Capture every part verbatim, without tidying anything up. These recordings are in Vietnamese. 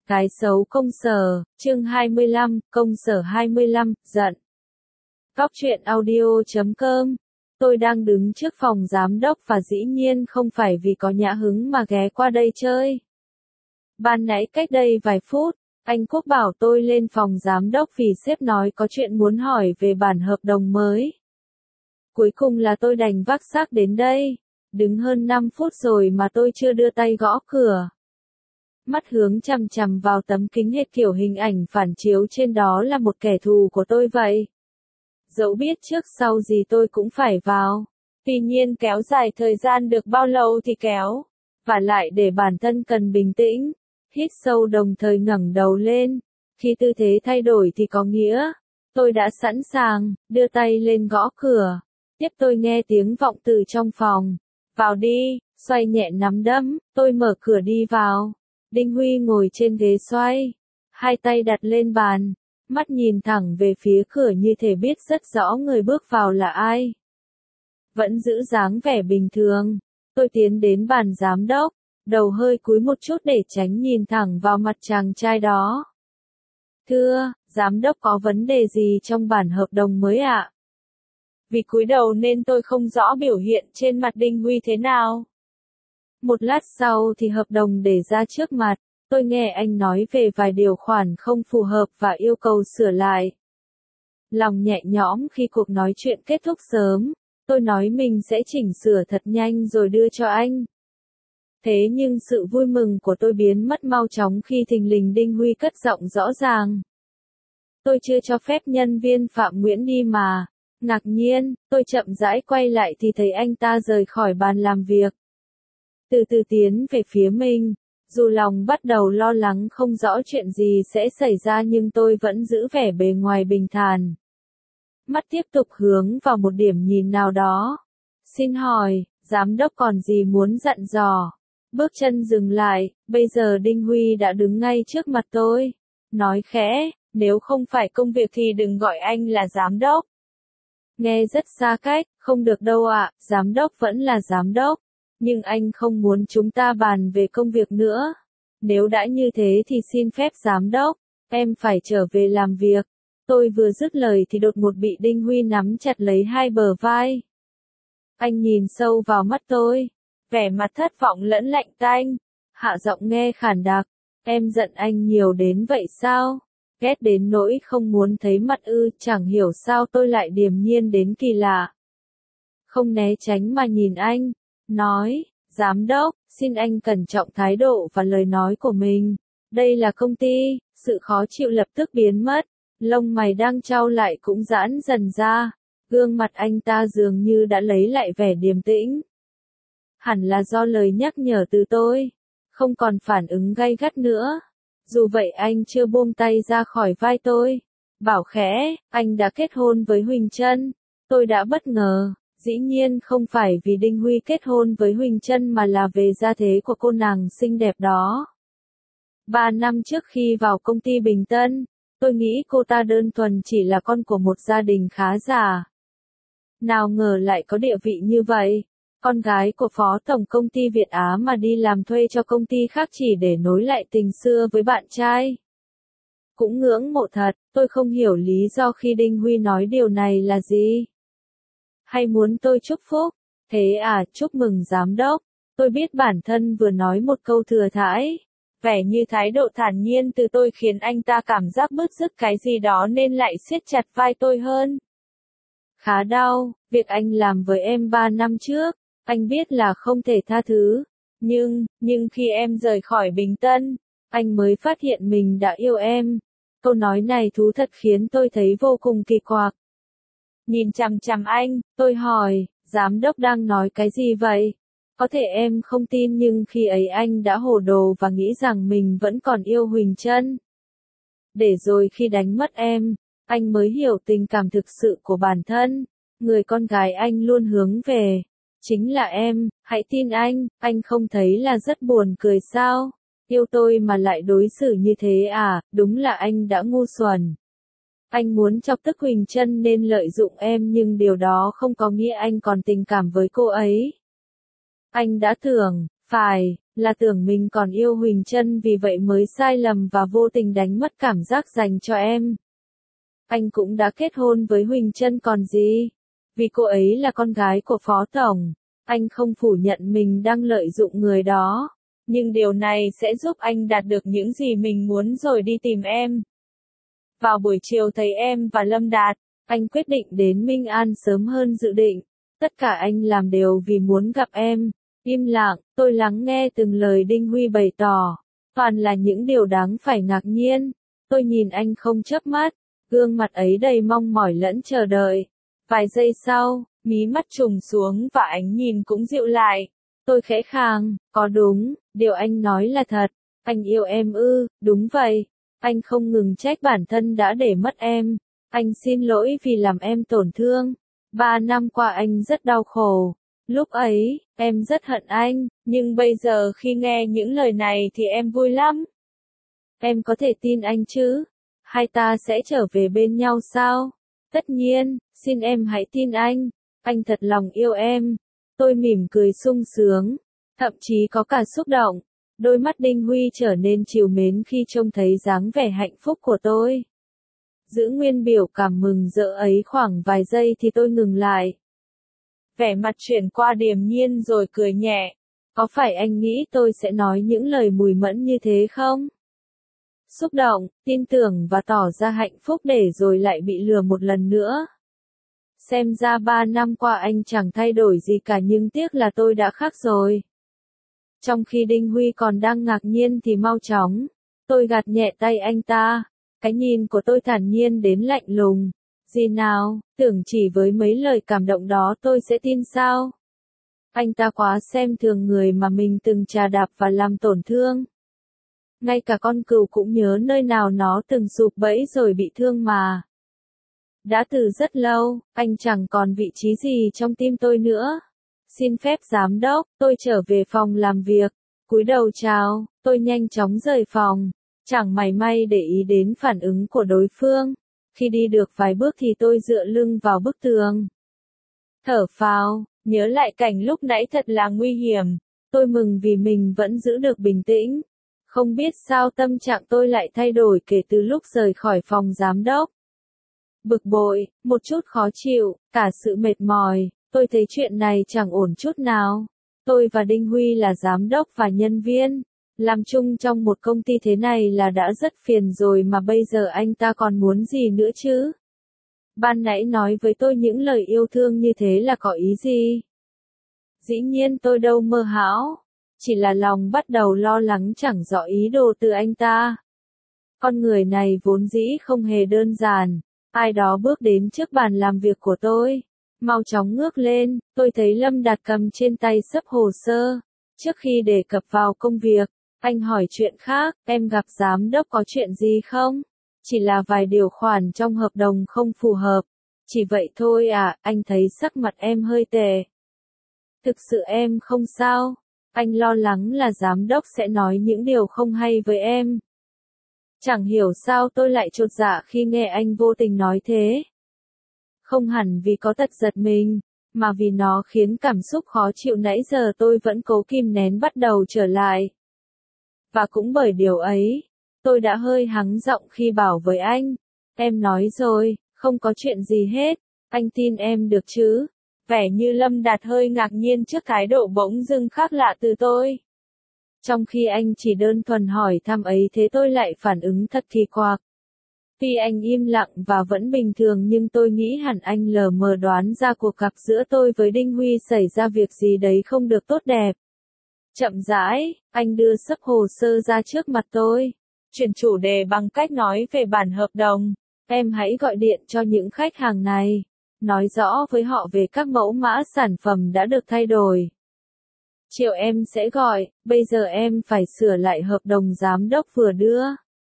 Cái xấu công sở, chương hai mươi lăm, công sở hai mươi lăm, giận. Góc truyện audio chấm com. Tôi đang đứng trước phòng giám đốc và dĩ nhiên không phải vì có nhã hứng mà ghé qua đây chơi. Ban nãy cách đây vài phút, anh Quốc bảo tôi lên phòng giám đốc vì sếp nói có chuyện muốn hỏi về bản hợp đồng mới. Cuối cùng là tôi đành vác xác đến đây. Đứng hơn năm phút rồi mà tôi chưa đưa tay gõ cửa. Mắt hướng chằm chằm vào tấm kính hệt kiểu hình ảnh phản chiếu trên đó là một kẻ thù của tôi vậy. Dẫu biết trước sau gì tôi cũng phải vào. Tuy nhiên kéo dài thời gian được bao lâu thì kéo. Và lại để bản thân cần bình tĩnh. Hít sâu đồng thời ngẩng đầu lên. Khi tư thế thay đổi thì có nghĩa. Tôi đã sẵn sàng, đưa tay lên gõ cửa. Tiếp tôi nghe tiếng vọng từ trong phòng. Vào đi, xoay nhẹ nắm đấm, tôi mở cửa đi vào. Đinh Huy ngồi trên ghế xoay, hai tay đặt lên bàn, mắt nhìn thẳng về phía cửa như thể biết rất rõ người bước vào là ai. Vẫn giữ dáng vẻ bình thường, tôi tiến đến bàn giám đốc, đầu hơi cúi một chút để tránh nhìn thẳng vào mặt chàng trai đó. Thưa, giám đốc có vấn đề gì trong bản hợp đồng mới ạ? Vì cúi đầu nên tôi không rõ biểu hiện trên mặt Đinh Huy thế nào. Một lát sau thì hợp đồng để ra trước mặt, tôi nghe anh nói về vài điều khoản không phù hợp và yêu cầu sửa lại. Lòng nhẹ nhõm khi cuộc nói chuyện kết thúc sớm, tôi nói mình sẽ chỉnh sửa thật nhanh rồi đưa cho anh. Thế nhưng sự vui mừng của tôi biến mất mau chóng khi thình lình Đinh Huy cất giọng rõ ràng. Tôi chưa cho phép nhân viên Phạm Nguyễn đi mà. Ngạc nhiên, tôi chậm rãi quay lại thì thấy anh ta rời khỏi bàn làm việc. Từ từ tiến về phía mình, dù lòng bắt đầu lo lắng không rõ chuyện gì sẽ xảy ra nhưng tôi vẫn giữ vẻ bề ngoài bình thản. Mắt tiếp tục hướng vào một điểm nhìn nào đó. Xin hỏi, giám đốc còn gì muốn dặn dò? Bước chân dừng lại, bây giờ Đinh Huy đã đứng ngay trước mặt tôi. Nói khẽ, nếu không phải công việc thì đừng gọi anh là giám đốc. Nghe rất xa cách, không được đâu ạ, giám đốc vẫn là giám đốc. Nhưng anh không muốn chúng ta bàn về công việc nữa. Nếu đã như thế thì xin phép giám đốc, em phải trở về làm việc. Tôi vừa dứt lời thì đột ngột bị Đinh Huy nắm chặt lấy hai bờ vai. Anh nhìn sâu vào mắt tôi, vẻ mặt thất vọng lẫn lạnh tanh, hạ giọng nghe khàn đặc. Em giận anh nhiều đến vậy sao? Ghét đến nỗi không muốn thấy mặt ư, chẳng hiểu sao tôi lại điềm nhiên đến kỳ lạ. Không né tránh mà nhìn anh, nói, giám đốc, xin anh cẩn trọng thái độ và lời nói của mình. Đây là công ty, sự khó chịu lập tức biến mất, lông mày đang trao lại cũng giãn dần ra, gương mặt anh ta dường như đã lấy lại vẻ điềm tĩnh. Hẳn là do lời nhắc nhở từ tôi, không còn phản ứng gay gắt nữa. Dù vậy anh chưa buông tay ra khỏi vai tôi. Bảo khẽ, anh đã kết hôn với Huỳnh Trân. Tôi đã bất ngờ, dĩ nhiên không phải vì Đinh Huy kết hôn với Huỳnh Trân mà là về gia thế của cô nàng xinh đẹp đó. Ba năm trước khi vào công ty Bình Tân, tôi nghĩ cô ta đơn thuần chỉ là con của một gia đình khá giả. Nào ngờ lại có địa vị như vậy. Con gái của phó tổng công ty Việt Á mà đi làm thuê cho công ty khác chỉ để nối lại tình xưa với bạn trai. Cũng ngưỡng mộ thật, tôi không hiểu lý do khi Đinh Huy nói điều này là gì. Hay muốn tôi chúc phúc? Thế à, chúc mừng giám đốc. Tôi biết bản thân vừa nói một câu thừa thãi. Vẻ như thái độ thản nhiên từ tôi khiến anh ta cảm giác bứt rứt cái gì đó nên lại siết chặt vai tôi hơn. Khá đau, việc anh làm với em ba năm trước. Anh biết là không thể tha thứ, nhưng, nhưng khi em rời khỏi Bình Tân, anh mới phát hiện mình đã yêu em. Câu nói này thú thật khiến tôi thấy vô cùng kỳ quặc. Nhìn chằm chằm anh, tôi hỏi, giám đốc đang nói cái gì vậy? Có thể em không tin nhưng khi ấy anh đã hồ đồ và nghĩ rằng mình vẫn còn yêu Huỳnh Trân. Để rồi khi đánh mất em, anh mới hiểu tình cảm thực sự của bản thân, người con gái anh luôn hướng về. Chính là em, hãy tin anh, anh không thấy là rất buồn cười sao? Yêu tôi mà lại đối xử như thế à, đúng là anh đã ngu xuẩn. Anh muốn chọc tức Huỳnh Trân nên lợi dụng em nhưng điều đó không có nghĩa anh còn tình cảm với cô ấy. Anh đã tưởng, Phải, là tưởng mình còn yêu Huỳnh Trân vì vậy mới sai lầm và vô tình đánh mất cảm giác dành cho em. Anh cũng đã kết hôn với Huỳnh Trân còn gì. Vì cô ấy là con gái của Phó Tổng. Anh không phủ nhận mình đang lợi dụng người đó. Nhưng điều này sẽ giúp anh đạt được những gì mình muốn rồi đi tìm em. Vào buổi chiều thấy em và Lâm Đạt, anh quyết định đến Minh An sớm hơn dự định. Tất cả anh làm đều vì muốn gặp em. Im lặng, tôi lắng nghe từng lời Đinh Huy bày tỏ. Toàn là những điều đáng phải ngạc nhiên. Tôi nhìn anh không chớp mắt. Gương mặt ấy đầy mong mỏi lẫn chờ đợi. Vài giây sau, mí mắt trùng xuống và ánh nhìn cũng dịu lại. Tôi khẽ khàng, có đúng, điều anh nói là thật. Anh yêu em ư, đúng vậy. Anh không ngừng trách bản thân đã để mất em. Anh xin lỗi vì làm em tổn thương. Ba năm qua anh rất đau khổ. Lúc ấy, em rất hận anh, nhưng bây giờ khi nghe những lời này thì em vui lắm. Em có thể tin anh chứ? Hai ta sẽ trở về bên nhau sao? Tất nhiên, xin em hãy tin anh. Anh thật lòng yêu em. Tôi mỉm cười sung sướng, thậm chí có cả xúc động. Đôi mắt Đinh Huy trở nên trìu mến khi trông thấy dáng vẻ hạnh phúc của tôi. Giữ nguyên biểu cảm mừng rỡ ấy khoảng vài giây thì tôi ngừng lại. Vẻ mặt chuyển qua điềm nhiên rồi cười nhẹ. Có phải anh nghĩ tôi sẽ nói những lời mùi mẫn như thế không? Xúc động, tin tưởng và tỏ ra hạnh phúc để rồi lại bị lừa một lần nữa. Xem ra ba năm qua anh chẳng thay đổi gì cả nhưng tiếc là tôi đã khác rồi. Trong khi Đinh Huy còn đang ngạc nhiên thì mau chóng, tôi gạt nhẹ tay anh ta. Cái nhìn của tôi thản nhiên đến lạnh lùng. Gì nào, tưởng chỉ với mấy lời cảm động đó tôi sẽ tin sao? Anh ta quá xem thường người mà mình từng trà đạp và làm tổn thương. Ngay cả con cừu cũng nhớ nơi nào nó từng sụp bẫy rồi bị thương mà. Đã từ rất lâu, anh chẳng còn vị trí gì trong tim tôi nữa. Xin phép giám đốc, tôi trở về phòng làm việc. Cúi đầu chào, tôi nhanh chóng rời phòng. Chẳng mảy may để ý đến phản ứng của đối phương. Khi đi được vài bước thì tôi dựa lưng vào bức tường. Thở phào, nhớ lại cảnh lúc nãy thật là nguy hiểm. Tôi mừng vì mình vẫn giữ được bình tĩnh. Không biết sao tâm trạng tôi lại thay đổi kể từ lúc rời khỏi phòng giám đốc. Bực bội, một chút khó chịu, cả sự mệt mỏi, tôi thấy chuyện này chẳng ổn chút nào. Tôi và Đinh Huy là giám đốc và nhân viên. Làm chung trong một công ty thế này là đã rất phiền rồi mà bây giờ anh ta còn muốn gì nữa chứ? Ban nãy nói với tôi những lời yêu thương như thế là có ý gì? Dĩ nhiên tôi đâu mơ hão. Chỉ là lòng bắt đầu lo lắng chẳng rõ ý đồ từ anh ta. Con người này vốn dĩ không hề đơn giản. Ai đó bước đến trước bàn làm việc của tôi. Mau chóng ngước lên, tôi thấy Lâm Đạt cầm trên tay xấp hồ sơ. Trước khi đề cập vào công việc, anh hỏi chuyện khác, em gặp giám đốc có chuyện gì không? Chỉ là vài điều khoản trong hợp đồng không phù hợp. Chỉ vậy thôi à, anh thấy sắc mặt em hơi tệ. Thực sự em không sao. Anh lo lắng là giám đốc sẽ nói những điều không hay với em. Chẳng hiểu sao tôi lại chột dạ khi nghe anh vô tình nói thế. Không hẳn vì có tật giật mình, mà vì nó khiến cảm xúc khó chịu nãy giờ tôi vẫn cố kìm nén bắt đầu trở lại. Và cũng bởi điều ấy, tôi đã hơi hắng giọng khi bảo với anh. Em nói rồi, không có chuyện gì hết, anh tin em được chứ? Vẻ như Lâm Đạt hơi ngạc nhiên trước thái độ bỗng dưng khác lạ từ tôi. Trong khi anh chỉ đơn thuần hỏi thăm ấy thế tôi lại phản ứng thật kỳ quặc. Tuy anh im lặng và vẫn bình thường nhưng tôi nghĩ hẳn anh lờ mờ đoán ra cuộc gặp giữa tôi với Đinh Huy xảy ra việc gì đấy không được tốt đẹp. Chậm rãi, anh đưa xấp hồ sơ ra trước mặt tôi. Chuyển chủ đề bằng cách nói về bản hợp đồng. Em hãy gọi điện cho những khách hàng này. Nói rõ với họ về các mẫu mã sản phẩm đã được thay đổi. Chiều em sẽ gọi, bây giờ em phải sửa lại hợp đồng giám đốc vừa đưa.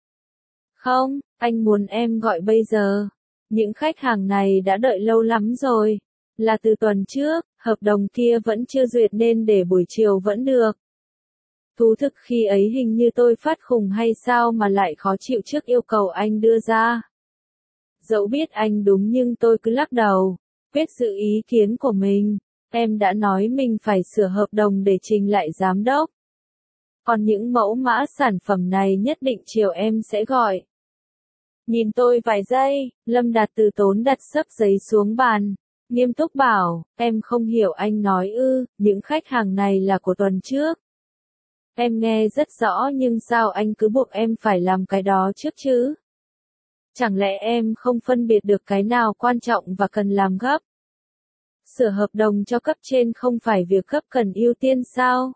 Không, anh muốn em gọi bây giờ. Những khách hàng này đã đợi lâu lắm rồi. Là từ tuần trước, hợp đồng kia vẫn chưa duyệt nên để buổi chiều vẫn được. Thú thực khi ấy hình như tôi phát khùng hay sao mà lại khó chịu trước yêu cầu anh đưa ra. Dẫu biết anh đúng nhưng tôi cứ lắc đầu, quyết giữ ý kiến của mình. Em đã nói mình phải sửa hợp đồng để trình lại giám đốc. Còn những mẫu mã sản phẩm này nhất định chiều em sẽ gọi. Nhìn tôi vài giây, Lâm Đạt từ tốn đặt xấp giấy xuống bàn. Nghiêm túc bảo, em không hiểu anh nói ư, những khách hàng này là của tuần trước. Em nghe rất rõ nhưng sao anh cứ buộc em phải làm cái đó trước chứ? Chẳng lẽ em không phân biệt được cái nào quan trọng và cần làm gấp? Sửa hợp đồng cho cấp trên không phải việc gấp cần ưu tiên sao?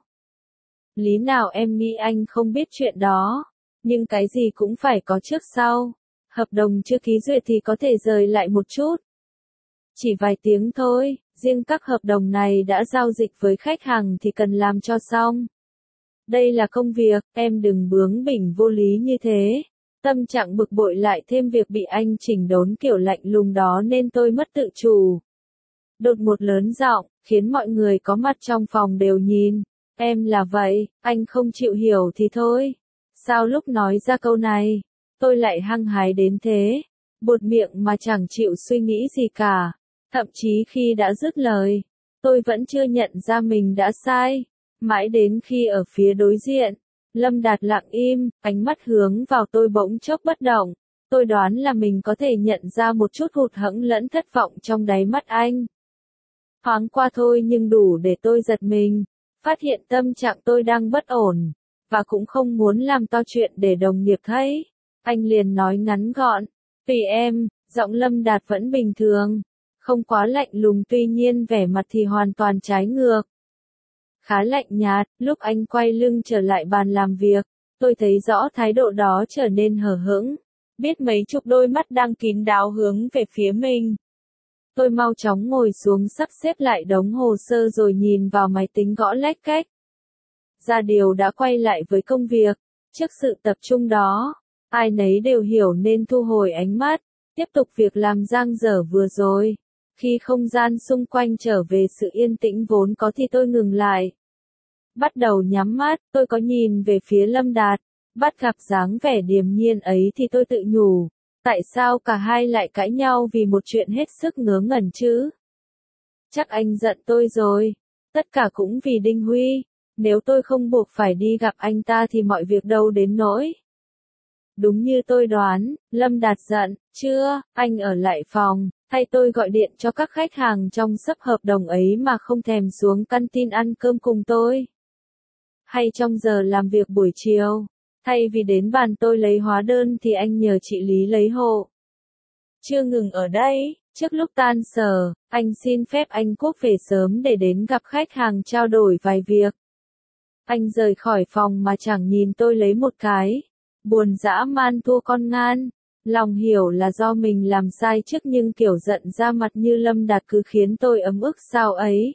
Lý nào em nghĩ anh không biết chuyện đó, nhưng cái gì cũng phải có trước sau. Hợp đồng chưa ký duyệt thì có thể rời lại một chút. Chỉ vài tiếng thôi, riêng các hợp đồng này đã giao dịch với khách hàng thì cần làm cho xong. Đây là công việc, em đừng bướng bỉnh vô lý như thế. Tâm trạng bực bội lại thêm việc bị anh chỉnh đốn kiểu lạnh lùng đó nên tôi mất tự chủ. Đột một lớn giọng, khiến mọi người có mặt trong phòng đều nhìn. Em là vậy, anh không chịu hiểu thì thôi. Sao lúc nói ra câu này, tôi lại hăng hái đến thế? Buột miệng mà chẳng chịu suy nghĩ gì cả. Thậm chí khi đã dứt lời, tôi vẫn chưa nhận ra mình đã sai. Mãi đến khi ở phía đối diện, Lâm Đạt lặng im, ánh mắt hướng vào tôi bỗng chốc bất động. Tôi đoán là mình có thể nhận ra một chút hụt hẫng lẫn thất vọng trong đáy mắt anh. Thoáng qua thôi nhưng đủ để tôi giật mình, phát hiện tâm trạng tôi đang bất ổn, và cũng không muốn làm to chuyện để đồng nghiệp thấy. Anh liền nói ngắn gọn, tùy em, giọng Lâm Đạt vẫn bình thường, không quá lạnh lùng tuy nhiên vẻ mặt thì hoàn toàn trái ngược. Khá lạnh nhạt, lúc anh quay lưng trở lại bàn làm việc, tôi thấy rõ thái độ đó trở nên hờ hững, biết mấy chục đôi mắt đang kín đáo hướng về phía mình. Tôi mau chóng ngồi xuống sắp xếp lại đống hồ sơ rồi nhìn vào máy tính gõ lách cách. Ra điều đã quay lại với công việc, trước sự tập trung đó, ai nấy đều hiểu nên thu hồi ánh mắt, tiếp tục việc làm dang dở vừa rồi. Khi không gian xung quanh trở về sự yên tĩnh vốn có thì tôi ngừng lại. Bắt đầu nhắm mắt, tôi có nhìn về phía Lâm Đạt, bắt gặp dáng vẻ điềm nhiên ấy thì tôi tự nhủ. Tại sao cả hai lại cãi nhau vì một chuyện hết sức ngớ ngẩn chứ? Chắc anh giận tôi rồi. Tất cả cũng vì Đinh Huy. Nếu tôi không buộc phải đi gặp anh ta thì mọi việc đâu đến nỗi. Đúng như tôi đoán, Lâm Đạt giận, chưa, anh ở lại phòng, thay tôi gọi điện cho các khách hàng trong sấp hợp đồng ấy mà không thèm xuống căn tin ăn cơm cùng tôi. Hay trong giờ làm việc buổi chiều, thay vì đến bàn tôi lấy hóa đơn thì anh nhờ chị Lý lấy hộ. Chưa ngừng ở đây, trước lúc tan sở, anh xin phép anh Quốc về sớm để đến gặp khách hàng trao đổi vài việc. Anh rời khỏi phòng mà chẳng nhìn tôi lấy một cái. Buồn dã man thua con ngan. Lòng hiểu là do mình làm sai trước nhưng kiểu giận ra mặt như Lâm Đạt cứ khiến tôi ấm ức sao ấy.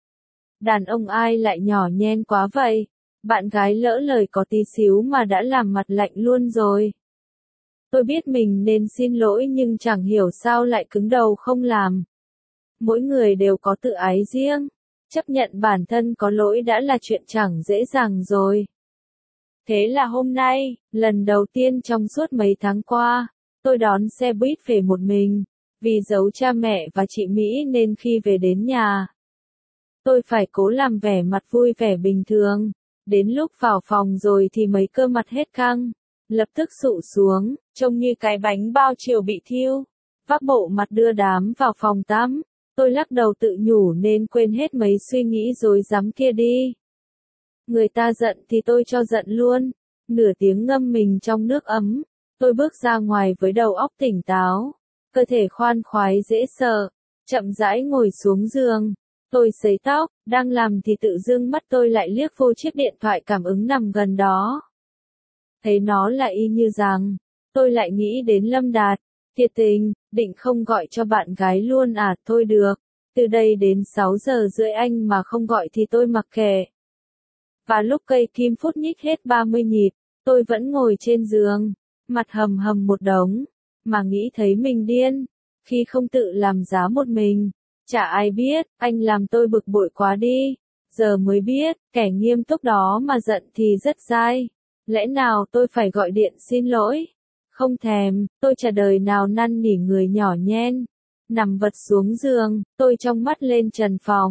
Đàn ông ai lại nhỏ nhen quá vậy? Bạn gái lỡ lời có tí xíu mà đã làm mặt lạnh luôn rồi. Tôi biết mình nên xin lỗi nhưng chẳng hiểu sao lại cứng đầu không làm. Mỗi người đều có tự ái riêng. Chấp nhận bản thân có lỗi đã là chuyện chẳng dễ dàng rồi. Thế là hôm nay, lần đầu tiên trong suốt mấy tháng qua, tôi đón xe buýt về một mình. Vì giấu cha mẹ và chị Mỹ nên khi về đến nhà, tôi phải cố làm vẻ mặt vui vẻ bình thường. Đến lúc vào phòng rồi thì mấy cơ mặt hết căng, lập tức sụ xuống, trông như cái bánh bao chiều bị thiêu. Vác bộ mặt đưa đám vào phòng tắm, tôi lắc đầu tự nhủ nên quên hết mấy suy nghĩ rối rắm kia đi. Người ta giận thì tôi cho giận luôn. Nửa tiếng ngâm mình trong nước ấm, tôi bước ra ngoài với đầu óc tỉnh táo, cơ thể khoan khoái dễ sợ, chậm rãi ngồi xuống giường. Tôi sấy tóc, đang làm thì tự dưng mắt tôi lại liếc vô chiếc điện thoại cảm ứng nằm gần đó. Thấy nó là y như rằng, tôi lại nghĩ đến Lâm Đạt. Thiệt tình, định không gọi cho bạn gái luôn à? Thôi được, từ đây đến sáu giờ rưỡi anh mà không gọi thì tôi mặc kệ. Và lúc cây kim phút nhích hết ba mươi nhịp, tôi vẫn ngồi trên giường, mặt hầm hầm một đống, mà nghĩ thấy mình điên, khi không tự làm giá một mình. Chả ai biết, anh làm tôi bực bội quá đi. Giờ mới biết, kẻ nghiêm túc đó mà giận thì rất dai. Lẽ nào tôi phải gọi điện xin lỗi? Không thèm, tôi chả đời nào năn nỉ người nhỏ nhen. Nằm vật xuống giường, tôi trong mắt lên trần phòng.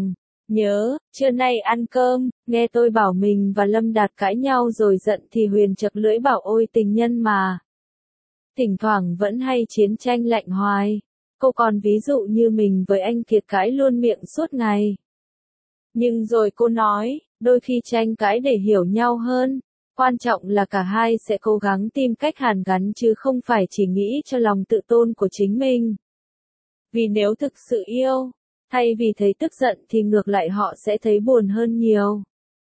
Nhớ, trưa nay ăn cơm, nghe tôi bảo mình và Lâm Đạt cãi nhau rồi giận thì Huyền chật lưỡi bảo ôi tình nhân mà. Thỉnh thoảng vẫn hay chiến tranh lạnh hoài. Cô còn ví dụ như mình với anh Kiệt cãi luôn miệng suốt ngày. Nhưng rồi cô nói, đôi khi tranh cãi để hiểu nhau hơn. Quan trọng là cả hai sẽ cố gắng tìm cách hàn gắn chứ không phải chỉ nghĩ cho lòng tự tôn của chính mình. Vì nếu thực sự yêu, thay vì thấy tức giận thì ngược lại họ sẽ thấy buồn hơn nhiều.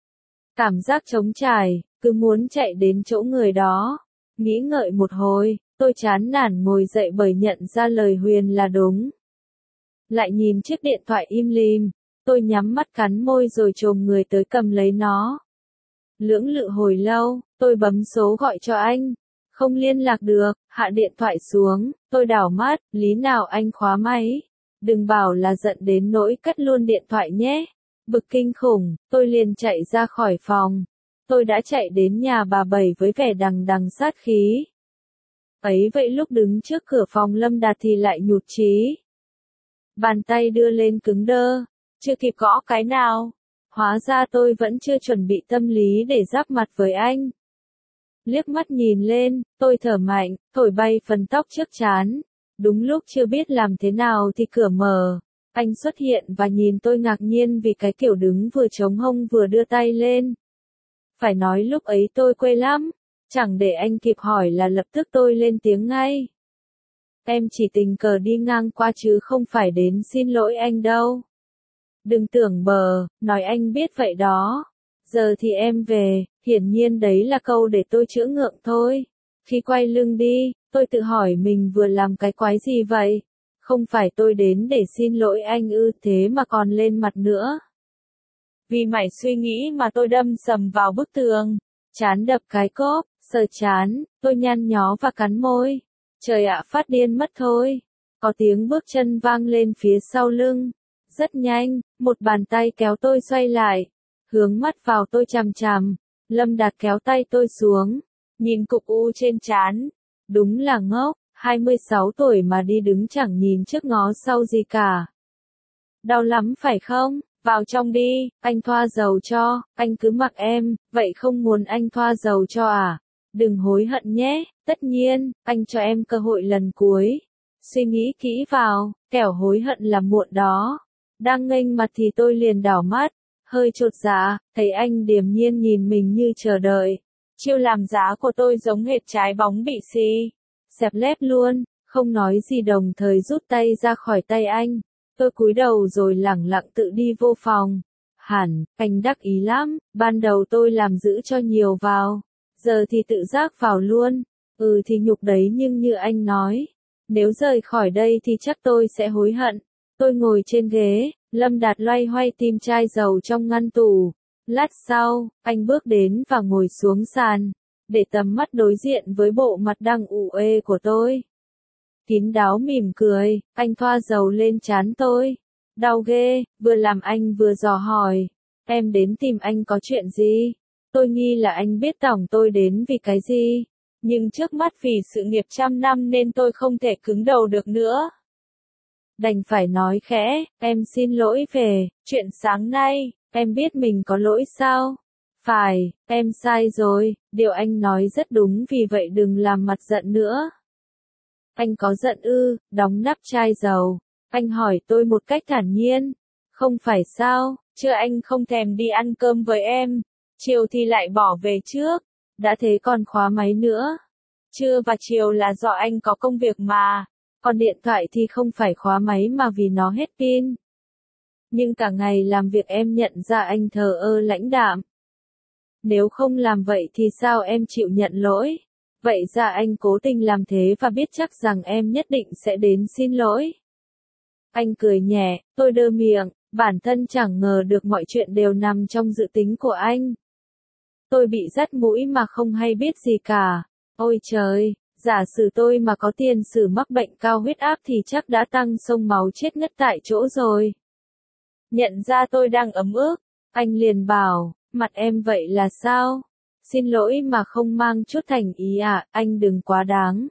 Cảm giác trống trải, cứ muốn chạy đến chỗ người đó. Nghĩ ngợi một hồi, tôi chán nản ngồi dậy bởi nhận ra lời Huyền là đúng. Lại nhìn chiếc điện thoại im lìm, tôi nhắm mắt cắn môi rồi chồm người tới cầm lấy nó. Lưỡng lự hồi lâu, tôi bấm số gọi cho anh. Không liên lạc được, hạ điện thoại xuống, tôi đảo mắt, lý nào anh khóa máy. Đừng bảo là giận đến nỗi cất luôn điện thoại nhé. Bực kinh khủng, tôi liền chạy ra khỏi phòng. Tôi đã chạy đến nhà bà Bảy với vẻ đằng đằng sát khí. Ấy vậy lúc đứng trước cửa phòng Lâm Đạt thì lại nhụt chí. Bàn tay đưa lên cứng đơ, chưa kịp gõ cái nào. Hóa ra tôi vẫn chưa chuẩn bị tâm lý để giáp mặt với anh. Liếc mắt nhìn lên, tôi thở mạnh, thổi bay phần tóc trước trán. Đúng lúc chưa biết làm thế nào thì cửa mở. Anh xuất hiện và nhìn tôi ngạc nhiên vì cái kiểu đứng vừa chống hông vừa đưa tay lên. Phải nói lúc ấy tôi quê lắm. Chẳng để anh kịp hỏi là lập tức tôi lên tiếng ngay. Em chỉ tình cờ đi ngang qua chứ không phải đến xin lỗi anh đâu. Đừng tưởng bờ, nói anh biết vậy đó. Giờ thì em về, hiển nhiên đấy là câu để tôi chữa ngượng thôi. Khi quay lưng đi, tôi tự hỏi mình vừa làm cái quái gì vậy? Không phải tôi đến để xin lỗi anh ư, thế mà còn lên mặt nữa. Vì mải suy nghĩ mà tôi đâm sầm vào bức tường. Chán đập cái cốp, sờ chán, tôi nhăn nhó và cắn môi. Trời ạ, phát điên mất thôi. Có tiếng bước chân vang lên phía sau lưng. Rất nhanh, một bàn tay kéo tôi xoay lại. Hướng mắt vào tôi chằm chằm. Lâm Đạt kéo tay tôi xuống. Nhìn cục u trên trán. Đúng là ngốc, hai mươi sáu tuổi mà đi đứng chẳng nhìn trước ngó sau gì cả. Đau lắm phải không? Vào trong đi, anh thoa dầu cho, anh cứ mặc em, vậy không muốn anh thoa dầu cho à? Đừng hối hận nhé, tất nhiên, anh cho em cơ hội lần cuối. Suy nghĩ kỹ vào, kẻo hối hận là muộn đó. Đang nghênh mặt thì tôi liền đảo mắt, hơi chột dạ, thấy anh điềm nhiên nhìn mình như chờ đợi. Chiêu làm giá của tôi giống hệt trái bóng bị xì. Xẹp lép luôn, không nói gì đồng thời rút tay ra khỏi tay anh. Tôi cúi đầu rồi lẳng lặng tự đi vô phòng. Hẳn, anh đắc ý lắm, ban đầu tôi làm giữ cho nhiều vào. Giờ thì tự giác vào luôn. Ừ thì nhục đấy nhưng như anh nói. Nếu rời khỏi đây thì chắc tôi sẽ hối hận. Tôi ngồi trên ghế, Lâm Đạt loay hoay tìm chai dầu trong ngăn tủ. Lát sau, anh bước đến và ngồi xuống sàn. Để tầm mắt đối diện với bộ mặt đang ủ ê của tôi. Kín đáo mỉm cười, anh thoa dầu lên trán tôi. Đau ghê, vừa làm anh vừa dò hỏi. Em đến tìm anh có chuyện gì? Tôi nghi là anh biết tổng tôi đến vì cái gì. Nhưng trước mắt vì sự nghiệp trăm năm nên tôi không thể cứng đầu được nữa. Đành phải nói khẽ, em xin lỗi về, chuyện sáng nay, em biết mình có lỗi sao? Phải, em sai rồi, điều anh nói rất đúng vì vậy đừng làm mặt giận nữa. Anh có giận ư, đóng nắp chai dầu. Anh hỏi tôi một cách thản nhiên. Không phải sao, chưa anh không thèm đi ăn cơm với em. Chiều thì lại bỏ về trước. Đã thế còn khóa máy nữa. Trưa và chiều là do anh có công việc mà. Còn điện thoại thì không phải khóa máy mà vì nó hết pin. Nhưng cả ngày làm việc em nhận ra anh thờ ơ lãnh đạm. Nếu không làm vậy thì sao em chịu nhận lỗi? Vậy ra anh cố tình làm thế và biết chắc rằng em nhất định sẽ đến xin lỗi. Anh cười nhẹ, tôi đơ miệng, bản thân chẳng ngờ được mọi chuyện đều nằm trong dự tính của anh. Tôi bị dắt mũi mà không hay biết gì cả. Ôi trời, giả sử tôi mà có tiền sử mắc bệnh cao huyết áp thì chắc đã tăng sông máu chết ngất tại chỗ rồi. Nhận ra tôi đang ấm ức, anh liền bảo, mặt em vậy là sao? Xin lỗi mà không mang chút thành ý à, anh đừng quá đáng.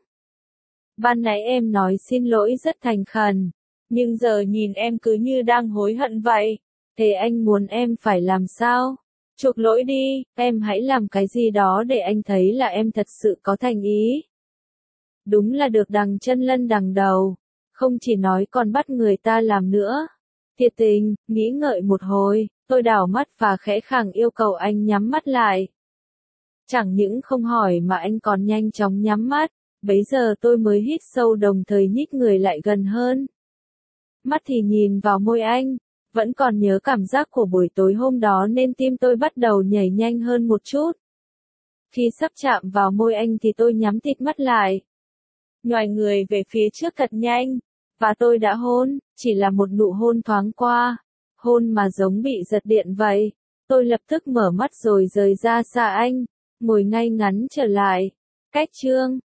Ban nãy em nói xin lỗi rất thành khẩn, nhưng giờ nhìn em cứ như đang hối hận vậy. Thế anh muốn em phải làm sao? Chuộc lỗi đi, em hãy làm cái gì đó để anh thấy là em thật sự có thành ý. Đúng là được đằng chân lân đằng đầu, không chỉ nói còn bắt người ta làm nữa. Thiệt tình, nghĩ ngợi một hồi, tôi đảo mắt và khẽ khàng yêu cầu anh nhắm mắt lại. Chẳng những không hỏi mà anh còn nhanh chóng nhắm mắt, bấy giờ tôi mới hít sâu đồng thời nhích người lại gần hơn. Mắt thì nhìn vào môi anh, vẫn còn nhớ cảm giác của buổi tối hôm đó nên tim tôi bắt đầu nhảy nhanh hơn một chút. Khi sắp chạm vào môi anh thì tôi nhắm tịt mắt lại. Nhoài người về phía trước thật nhanh, và tôi đã hôn, chỉ là một nụ hôn thoáng qua, hôn mà giống bị giật điện vậy. Tôi lập tức mở mắt rồi rời ra xa anh, ngồi ngay ngắn trở lại. Cách chương